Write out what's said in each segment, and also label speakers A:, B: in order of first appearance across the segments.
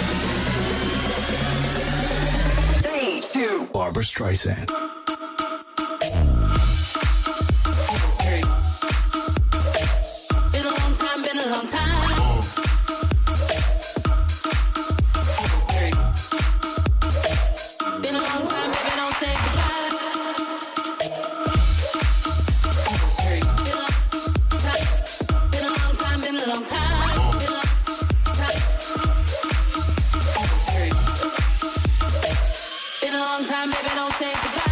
A: 3, 2.
B: Barbra Streisand.
A: Been a long time, been a long time. Been a long time, baby, don't say goodbye. Been a long time, been a long time. Been a long time, baby, don't say goodbye.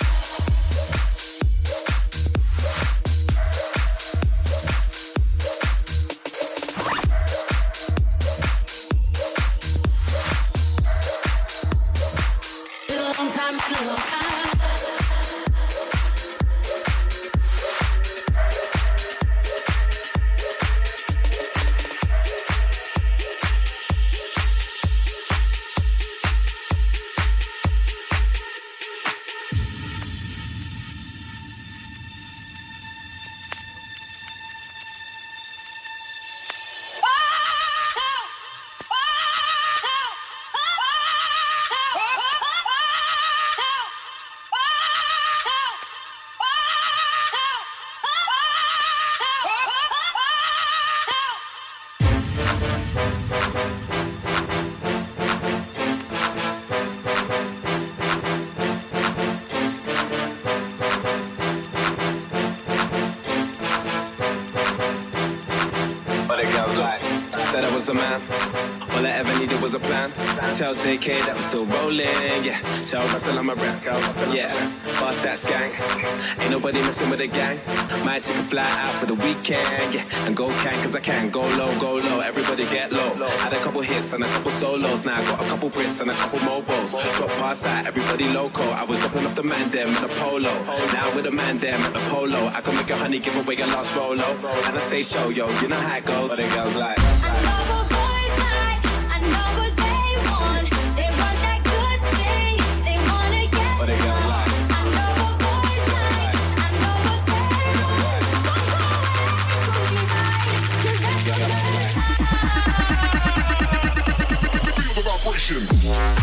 C: Said I was a man, all I ever needed was a plan. Tell JK that I'm still rolling, yeah. Tell Russell I'm a rap, yeah. Bust that skank, ain't nobody messing with the gang. Might take a fly out for the weekend, yeah. And go cause I can, go low, everybody get low. Had a couple hits and a couple solos, now I got a couple Brits and a couple mobiles. Got past that, everybody loco. I was looking off the man them in a polo. Now with a man them at the polo, I can make a honey give away a lost rolo. And I stay show, yo, you know how it goes. But the girls like
D: I know what boys like, I know what they want. They want that good thing, they wanna get
C: But they got
D: some.
C: like
D: I know what boys like, I know what they want.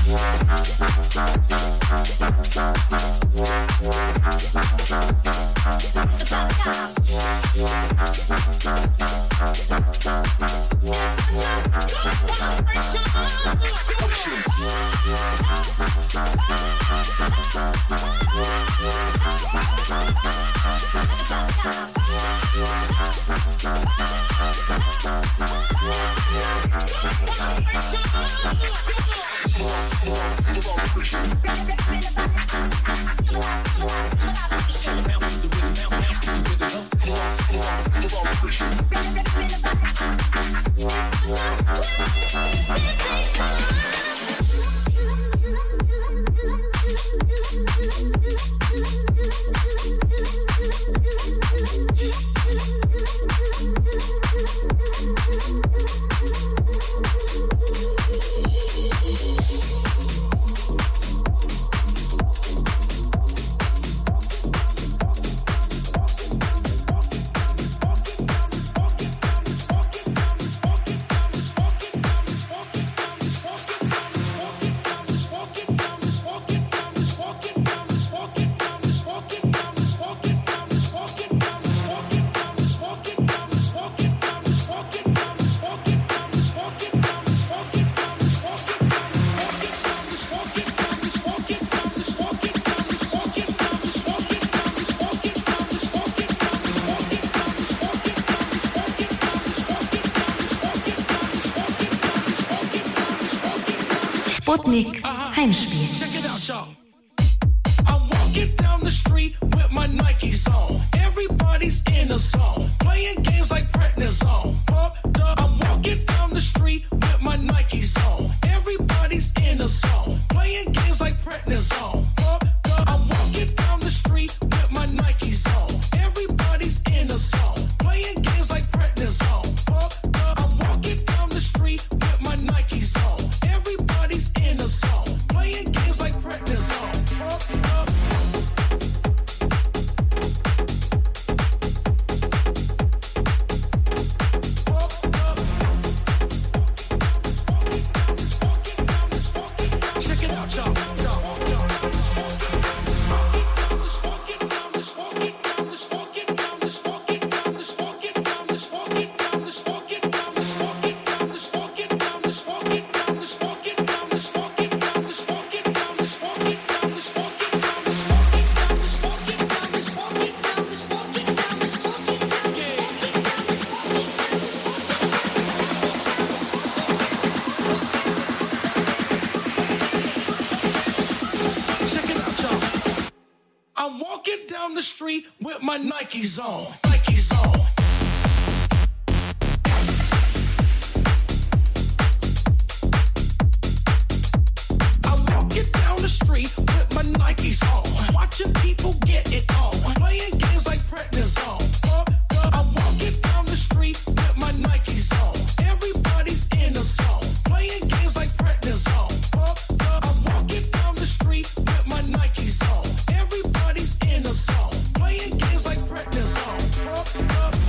E: Sputnik Heimspiel.
F: Check it out, y'all. I'm walking down the street with my Nikes on. Everybody's in a zone, playing games like prednisone. Pumped up. I'm walking down the street with my Nikes on. Everybody's in a zone, playing games like prednisone. Pumped up. I'm walking down the street with my Nikes on. Everybody's in a zone, playing games like prednisone. Pumped up. I'm walking down the street with my Nikes on. Everybody's in a zone, playing games like prednisone. Pumped up. Check it out, y'all. I'm walking down the street with my Nikes on. Nikes on. I'm walking down the street with my Nikes on. Watching people get it on. Playing games like prednisone. I'm walking down the street with my Nikes on. Everybody's in a zone. Playing games like prednisone. I'm walking down the street with my Nikes on. Everybody's in a zone, playing games like prednisone.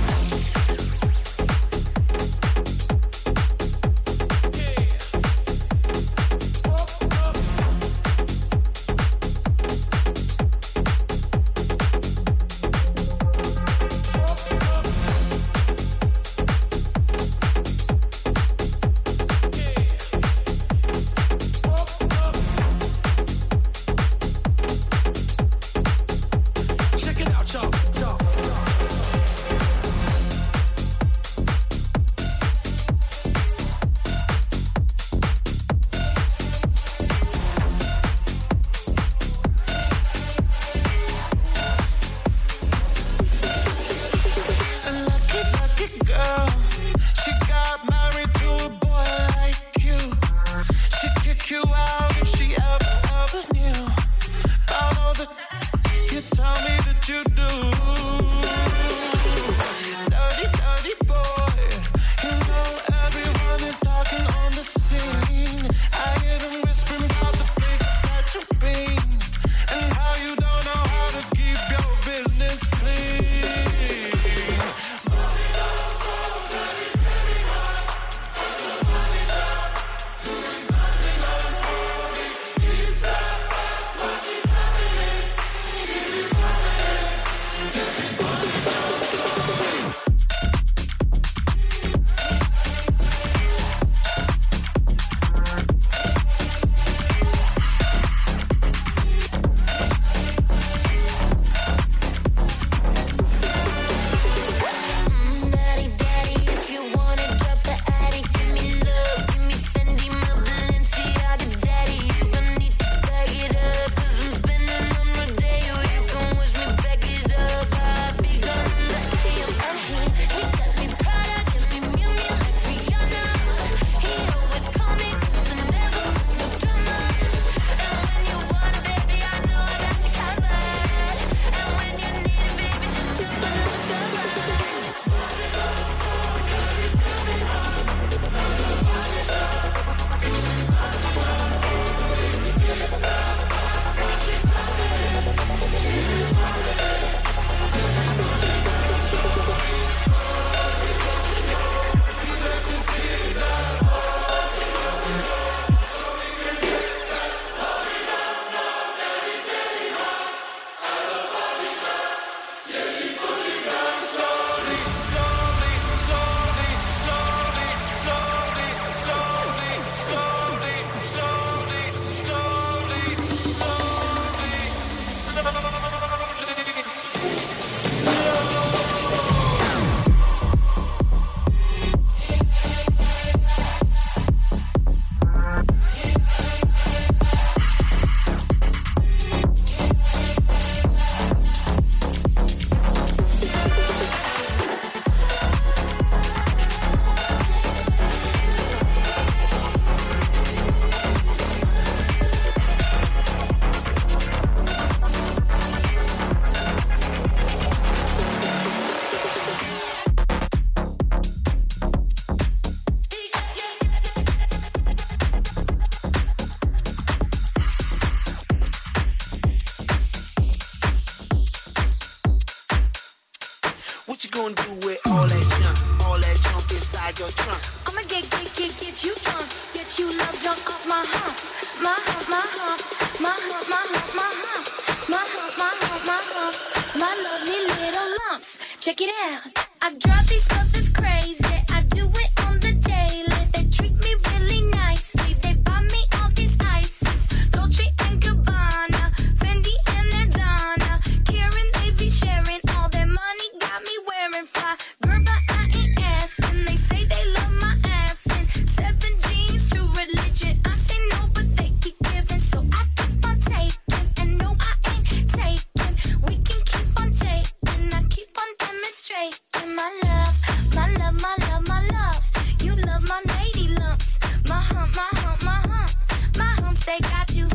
G: you gonna do with all that junk inside your trunk?
D: I'ma get you drunk, get you love drunk off my hump, my hump, my hump, my hump, my hump, my hump, my hump, my hump, my hump, my lovely little lumps. Check it out. I drive these brothers crazy. I do it on the daily. They treat me really nicely. They buy me all these ices, Dolce and Gabbana, Fendi and Adana. Karen, they be sharing all their money. Got me wearing fly. Girl, but I ain't asking. They say they love my ass and 7 jeans, true religion. I say no, but they keep giving, so I keep on taking. And no, I ain't taking. We can keep on taking. I keep on demonstrating my love, my love, my love, my love. You love my lady lumps, my hump, my hump, my hump, my humps. They got you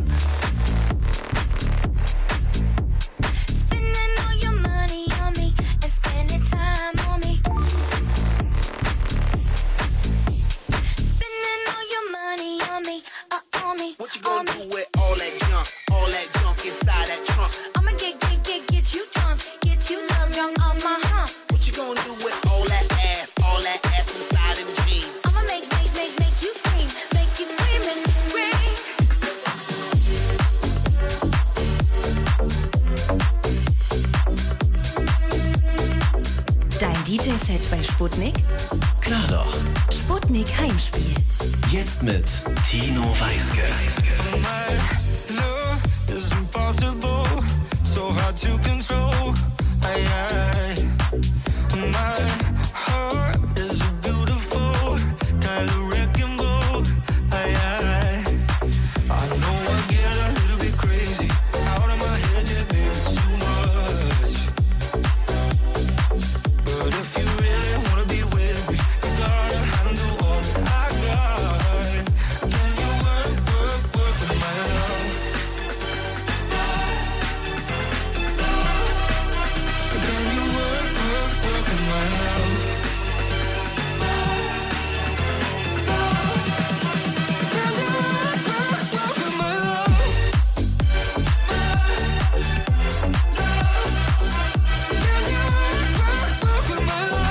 D: spending all your money on me and spending time on me. Spending all your money on me, on me.
G: What you gonna do with all that junk inside that trunk?
D: I'ma get you drunk, get you love drunk off my hump.
G: What you gonna do with all that ass inside them jeans?
D: I'ma make you scream and scream.
E: Dein DJ-Set bei Sputnik?
H: Klar doch.
E: Sputnik Heimspiel.
H: Jetzt mit Tino Weiske.
I: My love is impossible, so hard to control. My heart is a beautiful kind of wrecking ball. I know I get a little bit crazy, out of my head, yeah, baby, too much. But if you really wanna be with me, you gotta handle all that I got. Can you work with my love? Can you work with my love? Can you work with my love? Can you work with my love?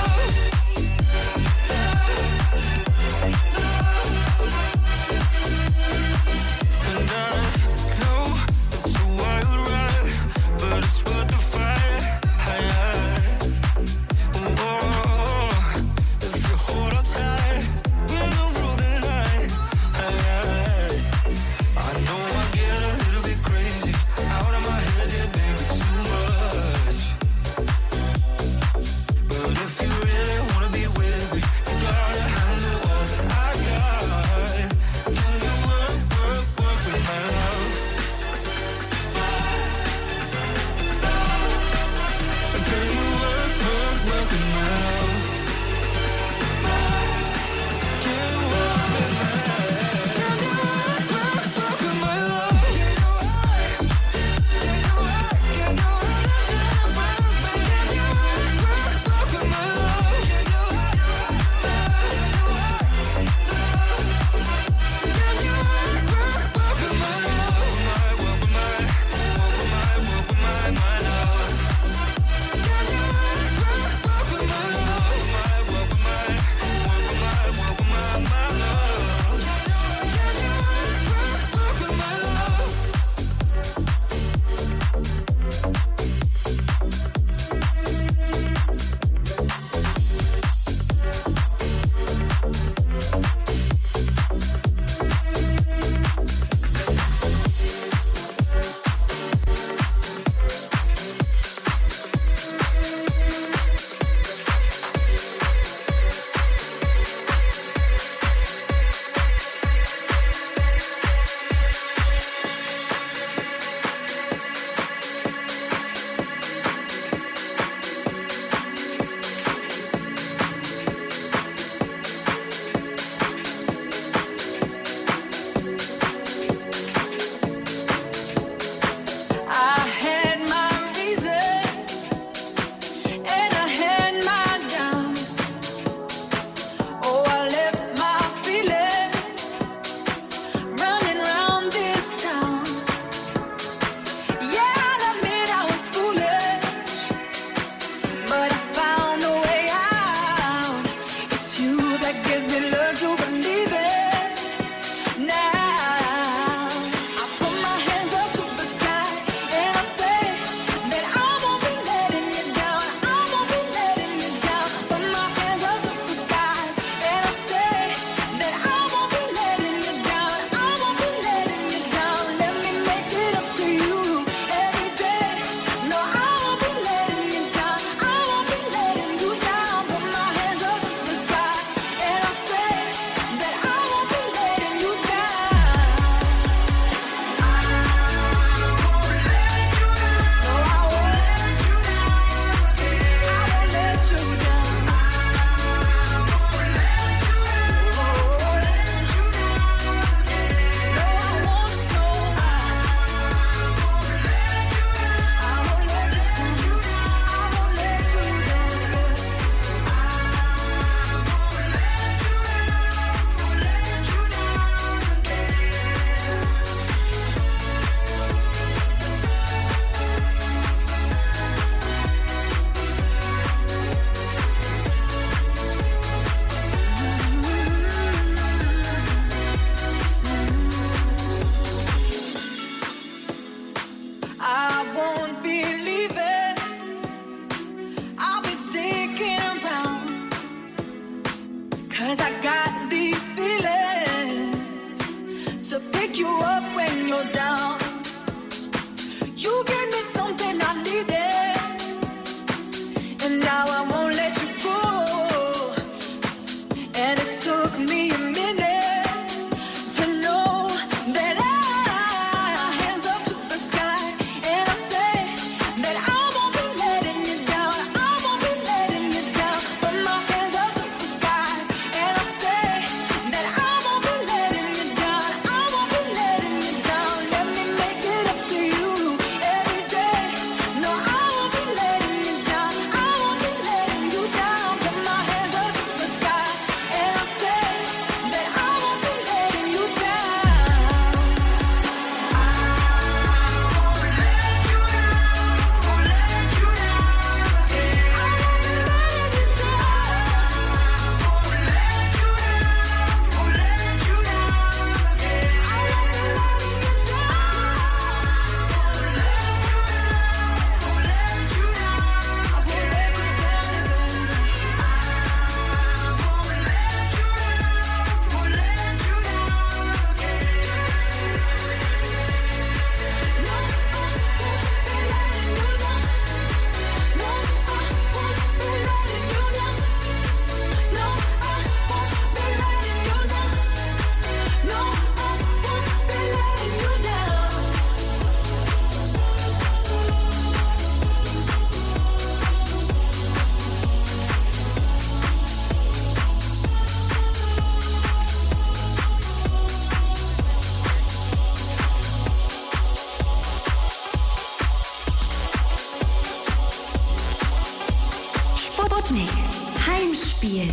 E: Heimspiel.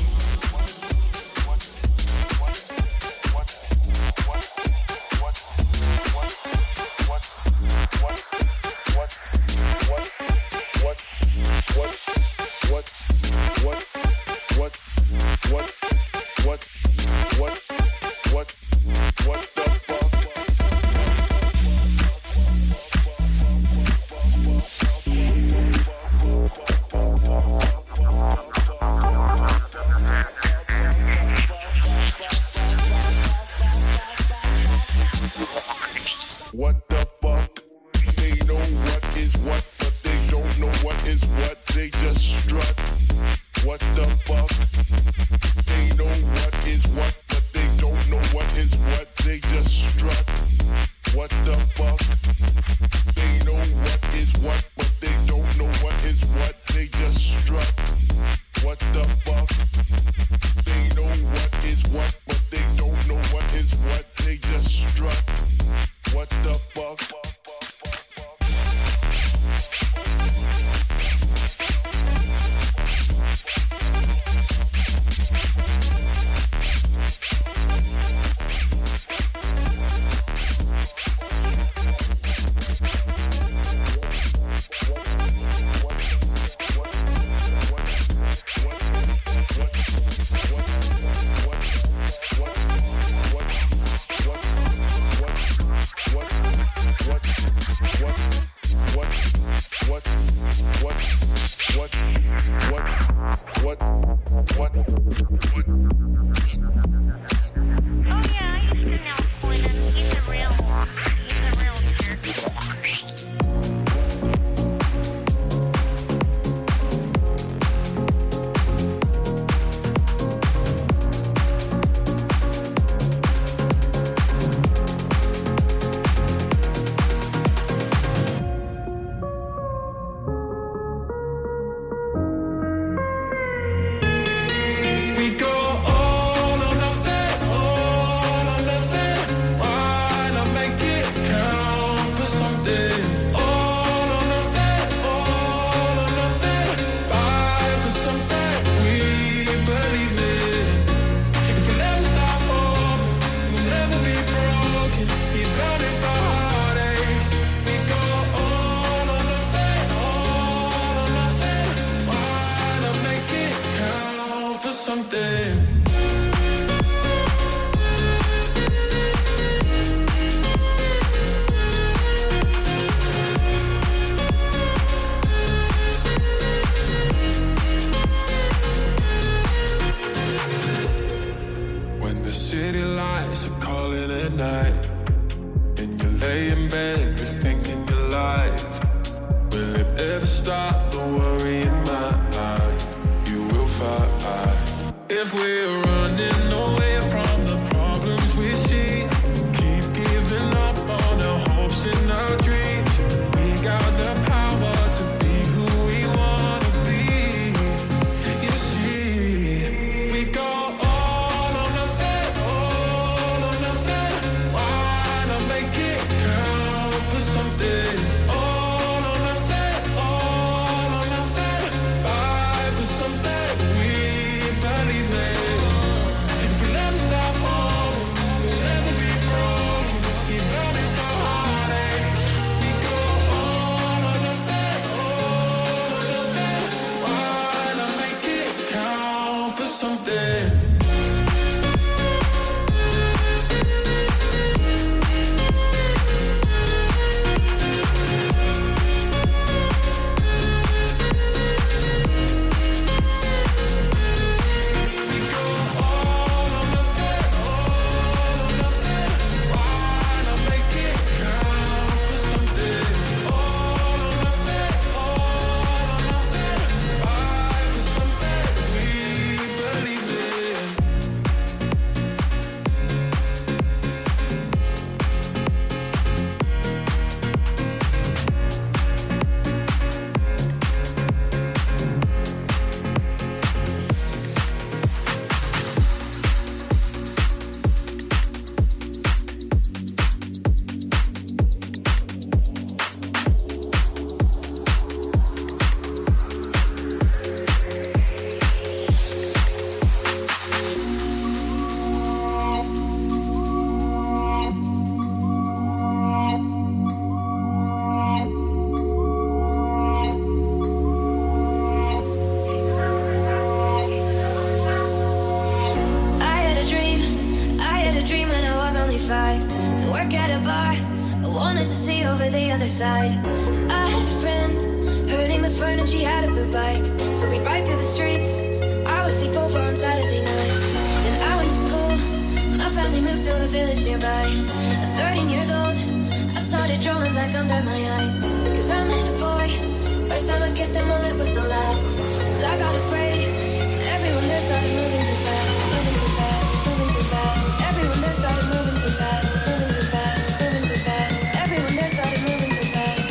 D: survive. To work at a bar, I wanted to see over the other side. And I had a friend, her name was Fern and she had a blue bike. So we'd ride through the streets, I would sleep over on Saturday nights. Then I went to school, my family moved to a village nearby. At 13 years old, I started drawing black under my eyes. Cause I met a boy, first time I kissed him, well it was the last. Cause I got afraid, everyone there started moving too fast. Moving too fast, moving too fast. Everyone there started moving too fast. Moving too fast, moving too fast. Everyone there started moving too fast.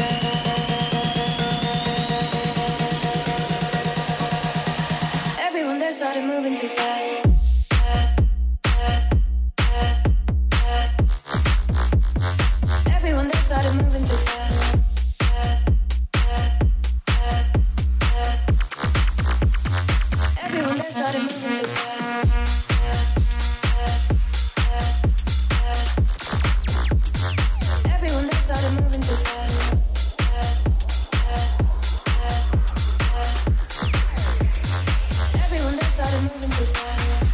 D: Everyone there started moving too fast. Everyone there started moving too fast. Everyone there started moving too fast. Everyone there started moving too fast. Everyone there started moving too fast.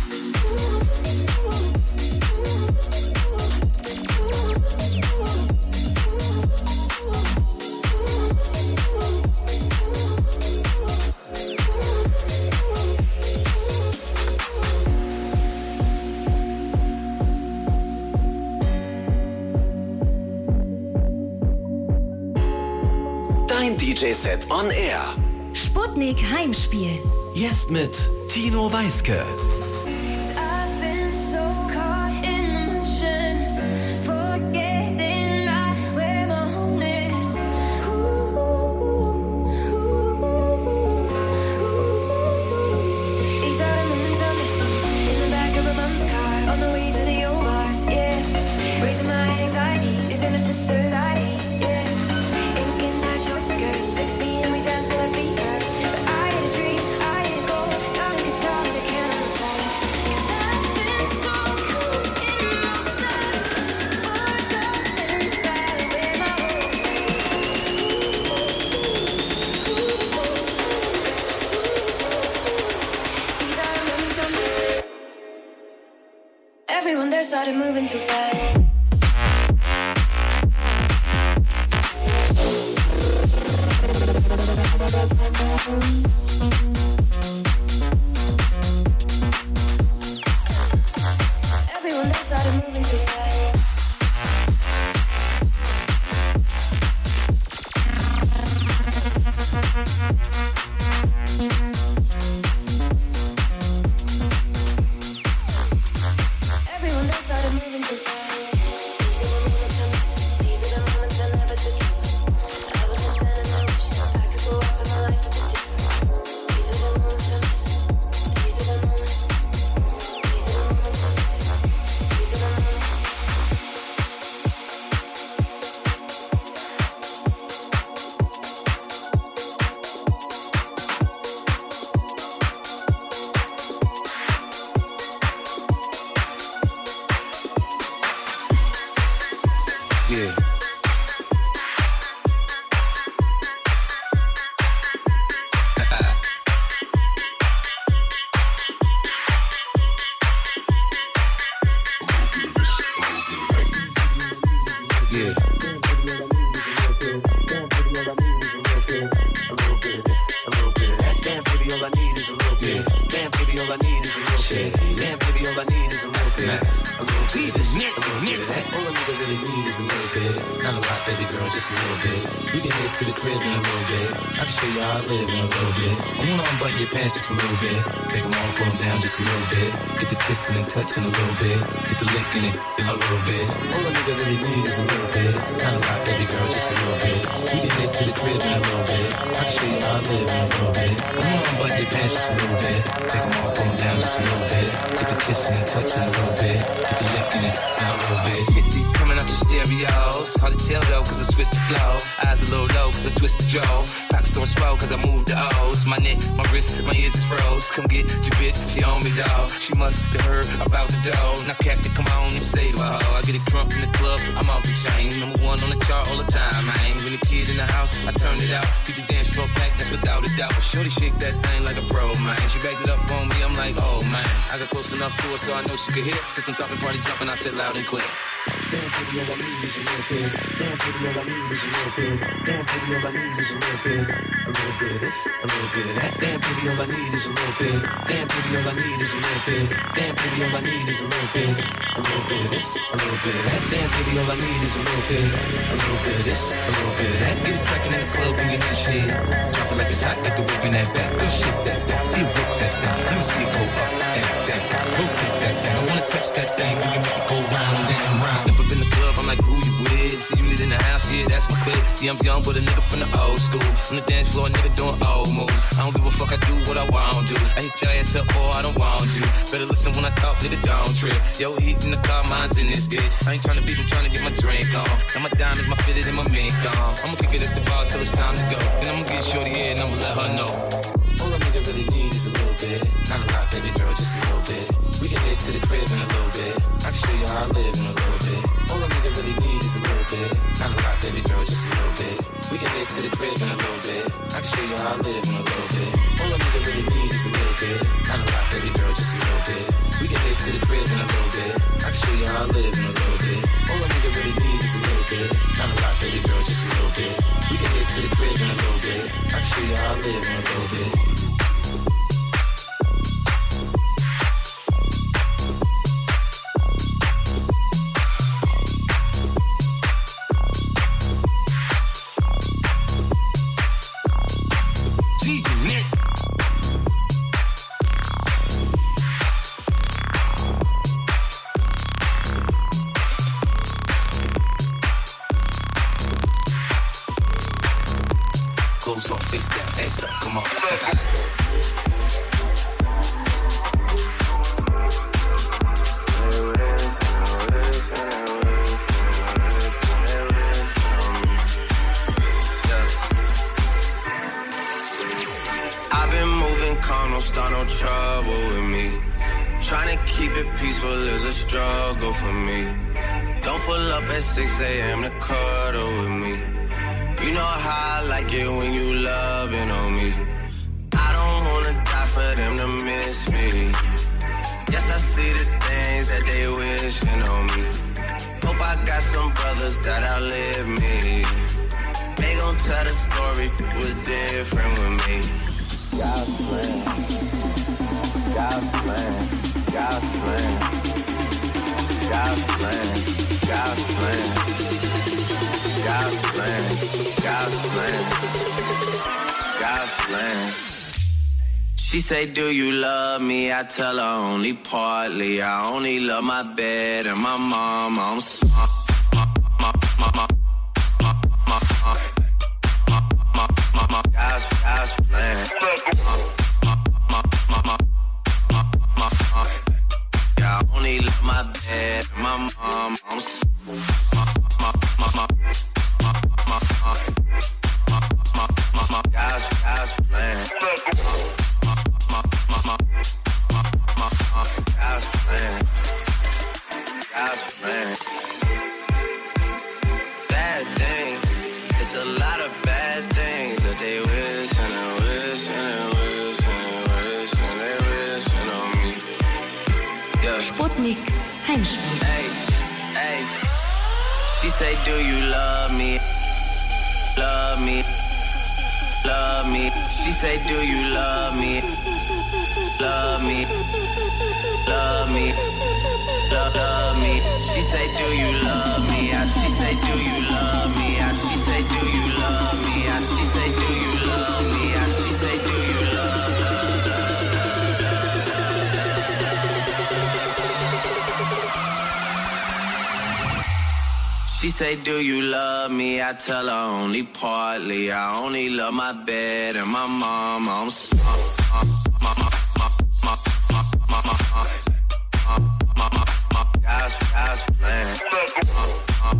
H: Dein DJ-Set on Air.
E: Sputnik Heimspiel.
H: Jetzt mit Tino Weiske.
D: I've been so caught in the motions, forgetting where my home is. These are the moments I'm missing in the back of a mom's car on the way to the old bars. Yeah, raising my anxiety, using a sister's ID. Yeah, in skin tight short skirts, 16 and we dance till our feet hurt. But I had a dream, I had a goal, got a guitar with a can on the side. 'Cause I've been so cool in emotions, forgotten about where my home is. These are the moments I'm missing. Everyone there started moving too fast. Everyone there started moving too fast. Everyone there started moving too fast. These are the moments I never took in. I was just in an ocean. I could go up in my life a bit different. These are the moments I miss. These are the moments. These are the moments I miss. These are the moments.
C: Yeah. Yeah.
J: Damn, baby, all I need is a little bit. Damn, baby, all I need is a little bit. Damn, baby, all I need is a little bit. A little bit. All a nigga really need is a little bit. Not a lot, baby girl, just a little bit. We can head to the crib in a little bit. I can show you how I live in a little bit. I wanna unbutton your pants just a little bit. Take them off, pull them down just a little bit. Get the kissing and touching a little bit. Get the licking it in a little bit. All a nigga really need is a little bit. Not a lot, baby girl, just a little bit. We can head to the crib in a little bit. I can show you how I live in a little bit. I wanna unbutton your pants just a little bit. Take them off, pull them down just a little bit. Get the kissing and touching a little bit. Get the licking it in a little bit. 50 coming out your stereos. Hard to tell though, cause I switched the flow. Eyes a little low, cause I twist the jaw. Pockets on swell, cause I moved the O's. My neck, my wrist, my ears is froze. Come get your bitch, she on me, dawg. She must have heard about the dough. Now Captain, come on and save her, ho. I get it crunk in the club, I'm off the chain. Number one on the chart all the time, man. When the kid in the house, I turn it out. Keep the dance floor packed, that's without a doubt. But shorty shake that thing like a pro, man. She backed it up on me, I'm like, oh, man. I got close enough to her so I know she could hit. System thumping, party jumping, I said loud and clear.
K: Damn, baby, all I need is a little bit. Damn, baby, all I need is a little bit. Damn, baby, all I need is a little bit. A little bit of this, a little bit of that. Damn, baby, all I need is a little bit. Damn, baby, all I need is a little bit. Damn, baby, all I need is a little bit. A little bit of this, a little bit of that. Damn, baby, all I need is a little bit. A little bit of this, a little bit of that. Get it cracking in the club when you hear shit. Drop it like it's hot, get the whip in that back. Go shift that thing, you whip that thing. Let me see it go up and down. Rotate that thing. I wanna touch that thing when you make it go round and round. Step up in the club, I'm like, who you with? See you in the house, yeah, that's my clique. Yeah, I'm young, but a nigga from the old school. On the dance floor, a nigga doing old moves. I don't give a fuck, I do what I want to. I hit your ass up, boy, I don't want you. Better listen when I talk, nigga, don't trip. Yo, heat in the car, mine's in this bitch. I ain't tryna beef, I'm tryna get my drink on. Now my diamonds, my fitted, and my mink on. I'ma kick it at the bar till it's time to go. Then I'ma get shorty here and I'ma let her know. All a nigga really need is a little bit. Not a lot, baby girl, just a little bit. We can head to the crib in a little bit. I can show you how I live in a little bit. All a nigga really need is a little bit. Not a lot, baby girl, just a little bit. We can head to the crib in a little bit. I can show you how I live in a little bit. All a nigga really need is a little bit. Not a lot, baby girl, just a little bit. We can head to the crib in a little bit. I can show you how I live in a little bit. All a nigga really need is a little bit. Not a lot, baby girl, just a little bit. We can head to the crib in a little bit. I can show you how I live in a little bit.
L: She say, do you love me? I tell her only partly. I only love my bed and my mom. I'm
E: Sputnik Heimspiel.
L: Hey, hey. She say, do you love me? Love me. Love me. She say, do you love me? Love me. Love me. Love me. She say, do you love me? She say, do you love me? She say, do you love me? She say, do you love me? She say, do you love me? She say, do you love me? I tell her only partly. I only love my bed and my mom. I'm God's plan.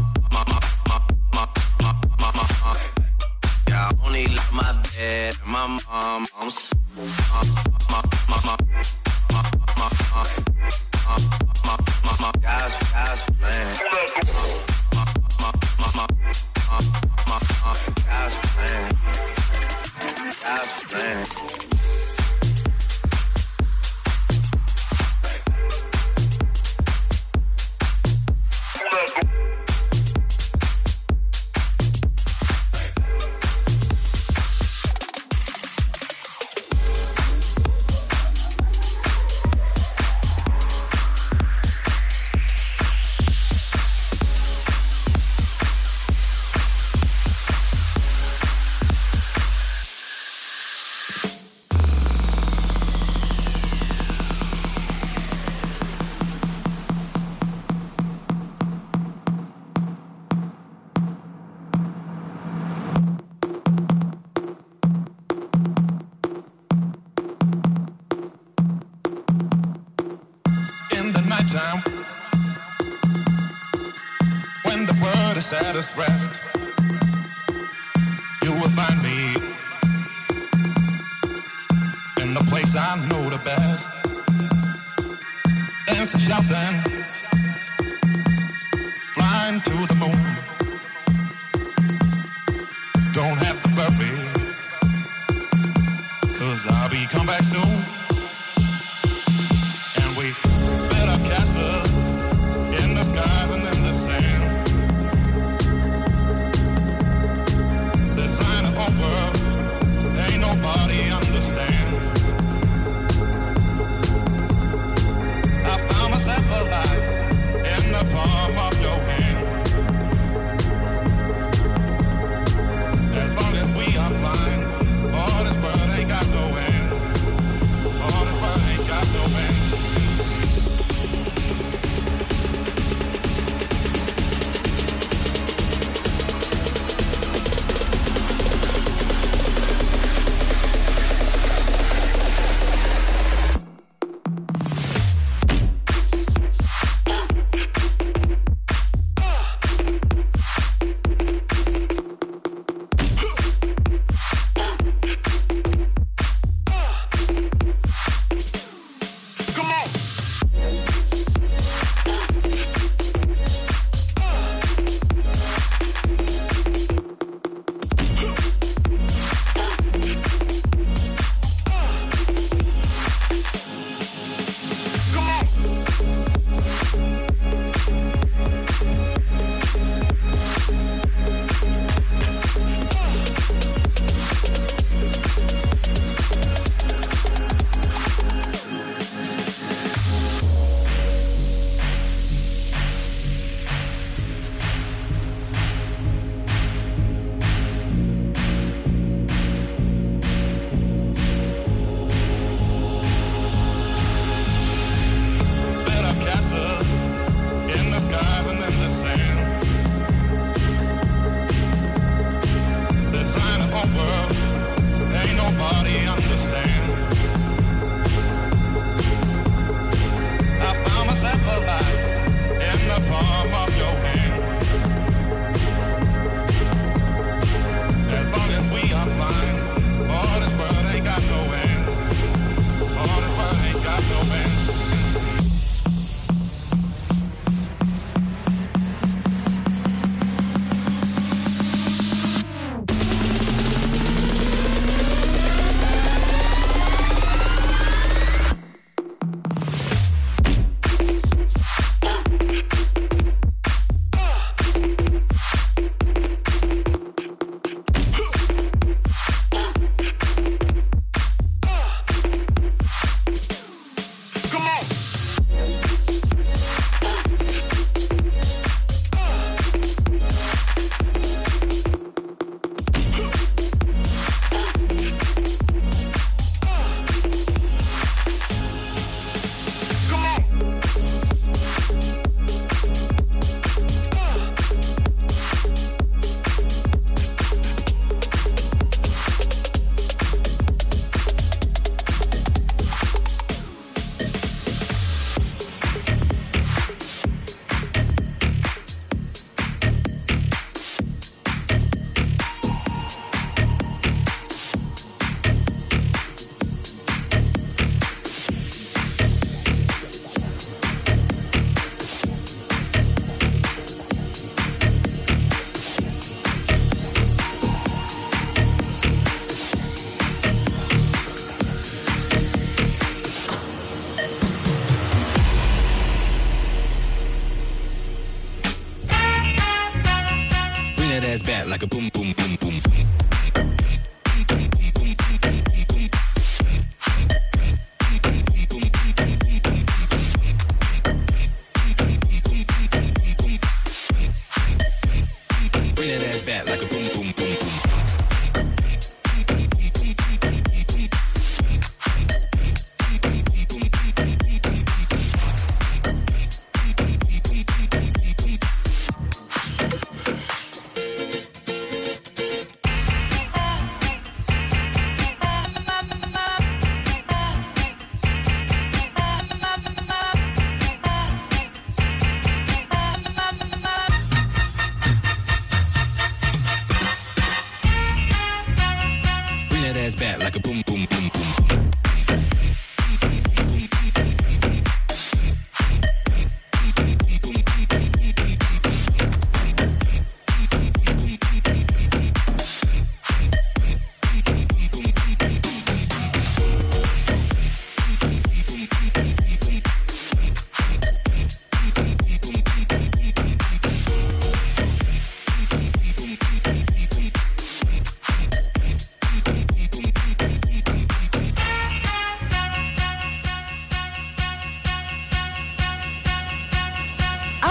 M: time when the world is at its rest, you will find me in the place I know the best. Dancing, shouting, flying to the moon. Don't have to worry, 'cause I'll be come back soon. And we built a castle in the skies and in the sand. Design a whole world, ain't nobody understand. I found myself alive in the palm of your hand. As long as we are flying, all this world ain't got no end. All this world ain't got no end.
N: Ass back like a boom, boom, boom, boom. Bring that ass back like a boom, boom, boom, boom.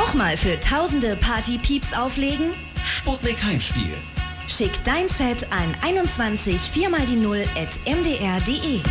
E: Auch mal für tausende Party-Pieps auflegen?
H: Sputnik Heimspiel.
E: Schick dein Set an 21 4x0 @mdr.de.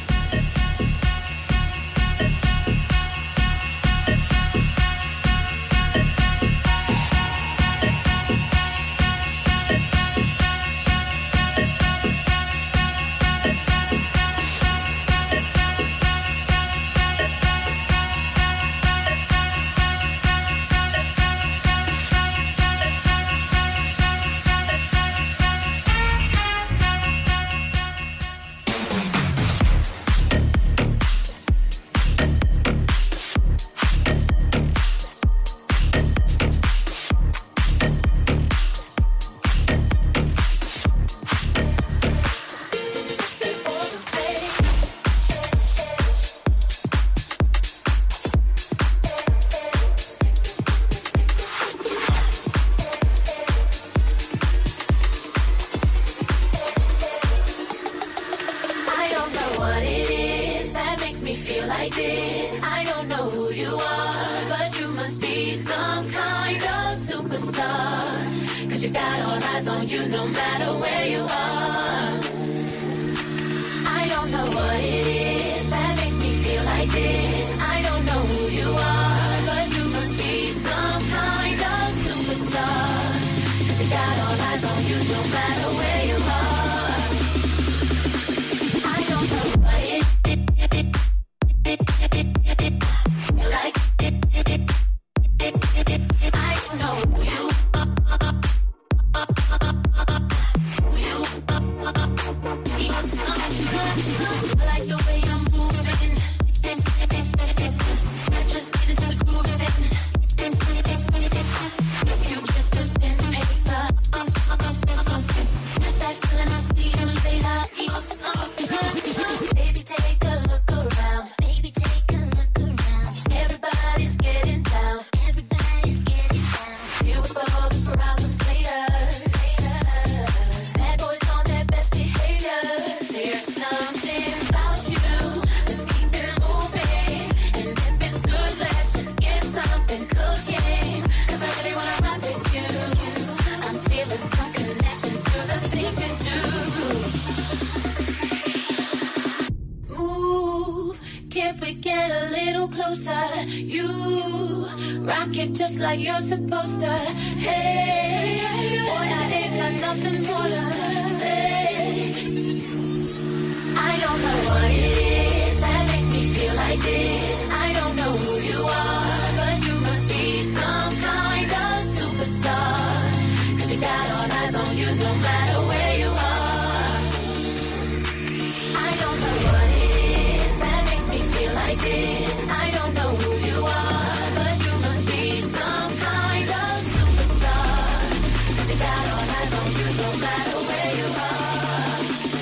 A: Just like you're supposed to. Hey, boy, I ain't got nothing more to say. I don't know what it is that makes me feel like this. I don't know who you are, but you must be some kind of superstar. 'Cause you got all eyes on you no matter where you are. I don't know what it is that makes me feel like this. I don't know who you are, but you must be some kind of superstar. 'Cause you got all eyes on you no matter where you are.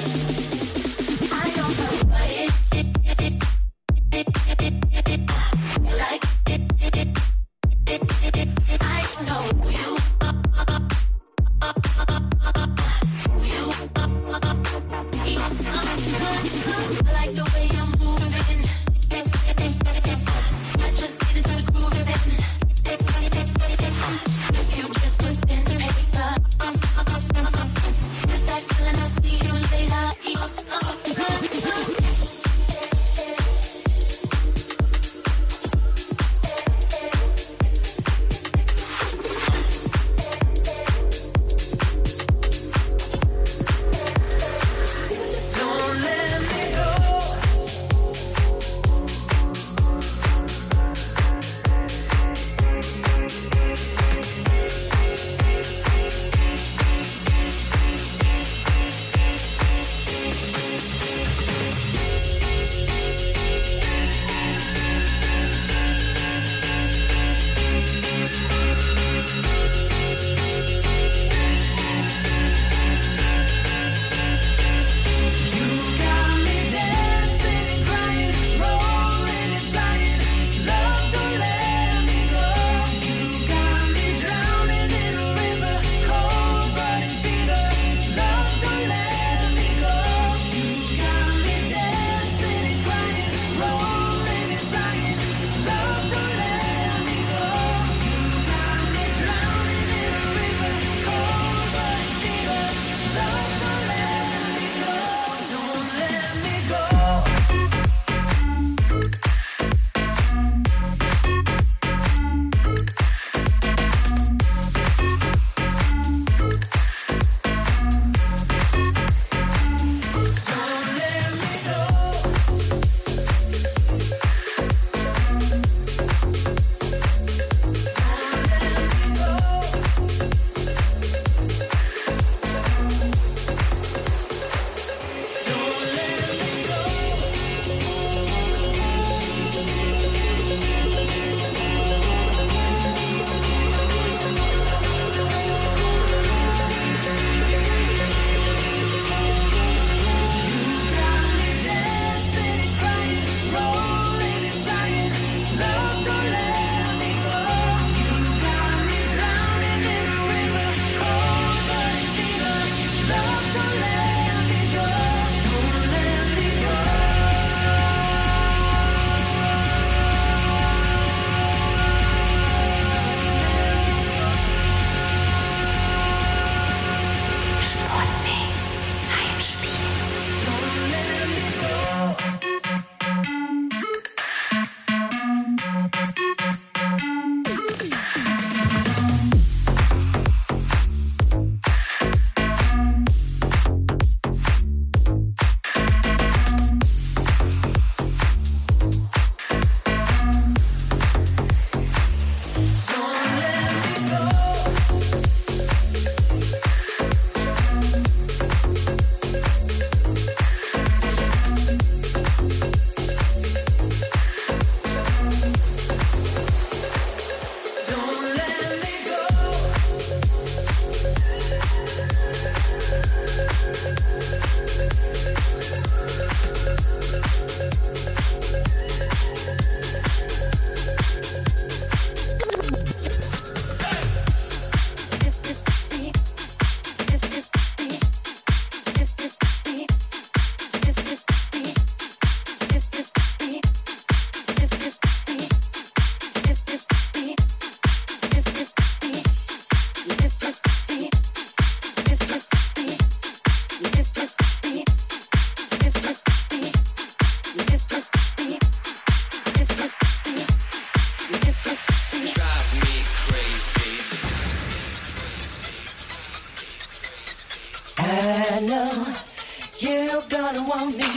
A: I don't know what it is like. I don't know who you are. Who you are. I like the way you're moving. I I know you're gonna want me.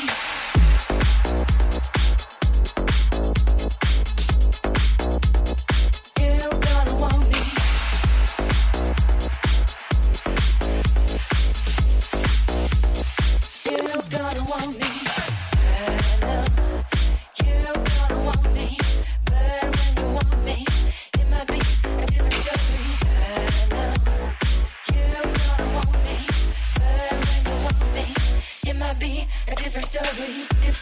A: You're gonna want me. You're gonna want me. I know you're gonna want me, but when you want me, it might be a different story. I know you're gonna want me. It might be a different story.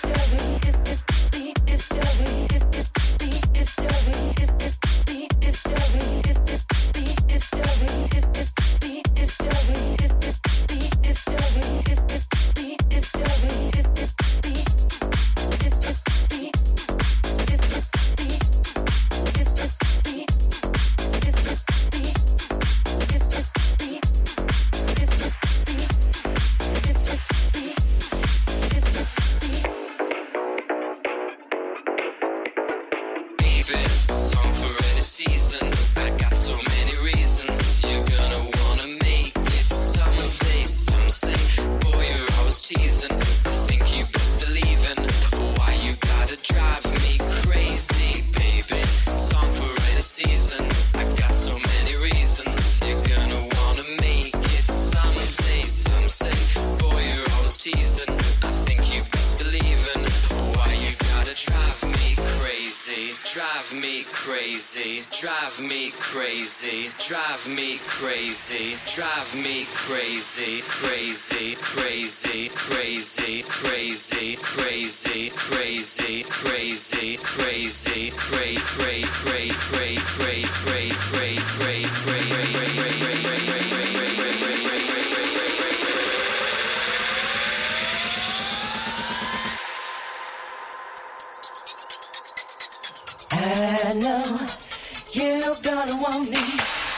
A: I know you're gonna want me.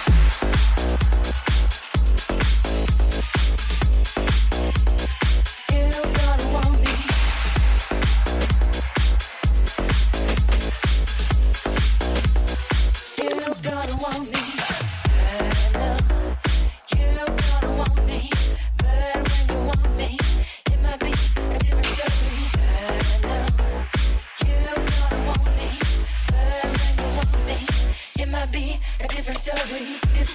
A: You're gonna want me. You're gonna want me. I know you're gonna want me, but when you want me, it might be a different story. I know you're gonna want me. It might be a different story.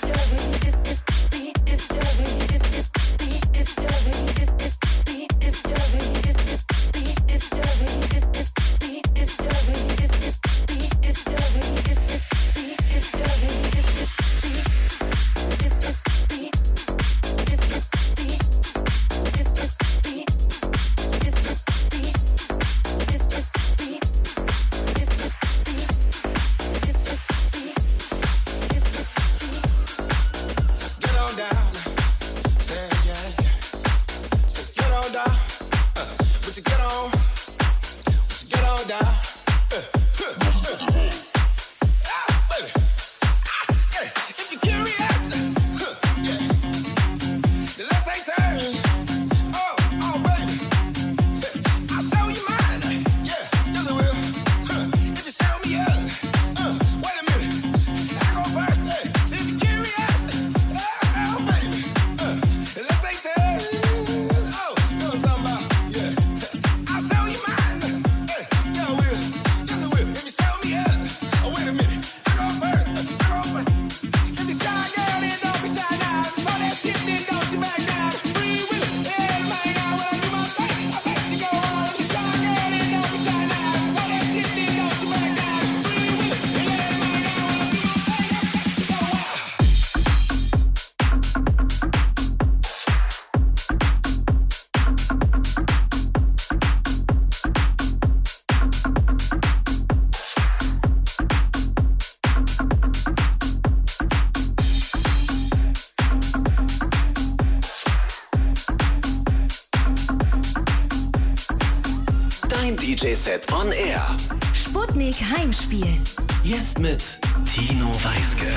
H: DJ-Set on Air.
E: Sputnik Heimspiel.
H: Jetzt mit Tino Weiske.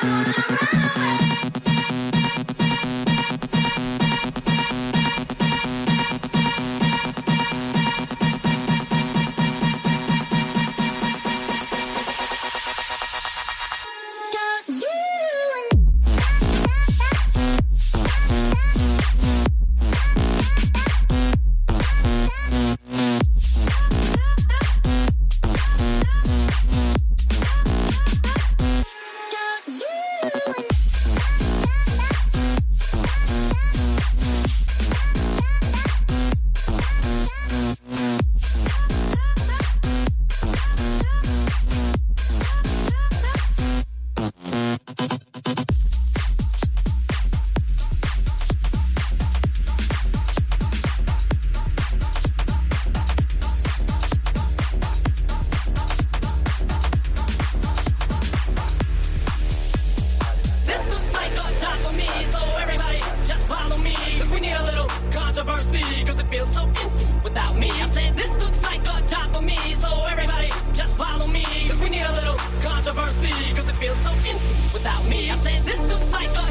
O: controversy, cause it feels so empty without me. I said, this looks like a job for me, so everybody just follow me, cause we need a little controversy, cause it feels so empty without me. I said, this looks like a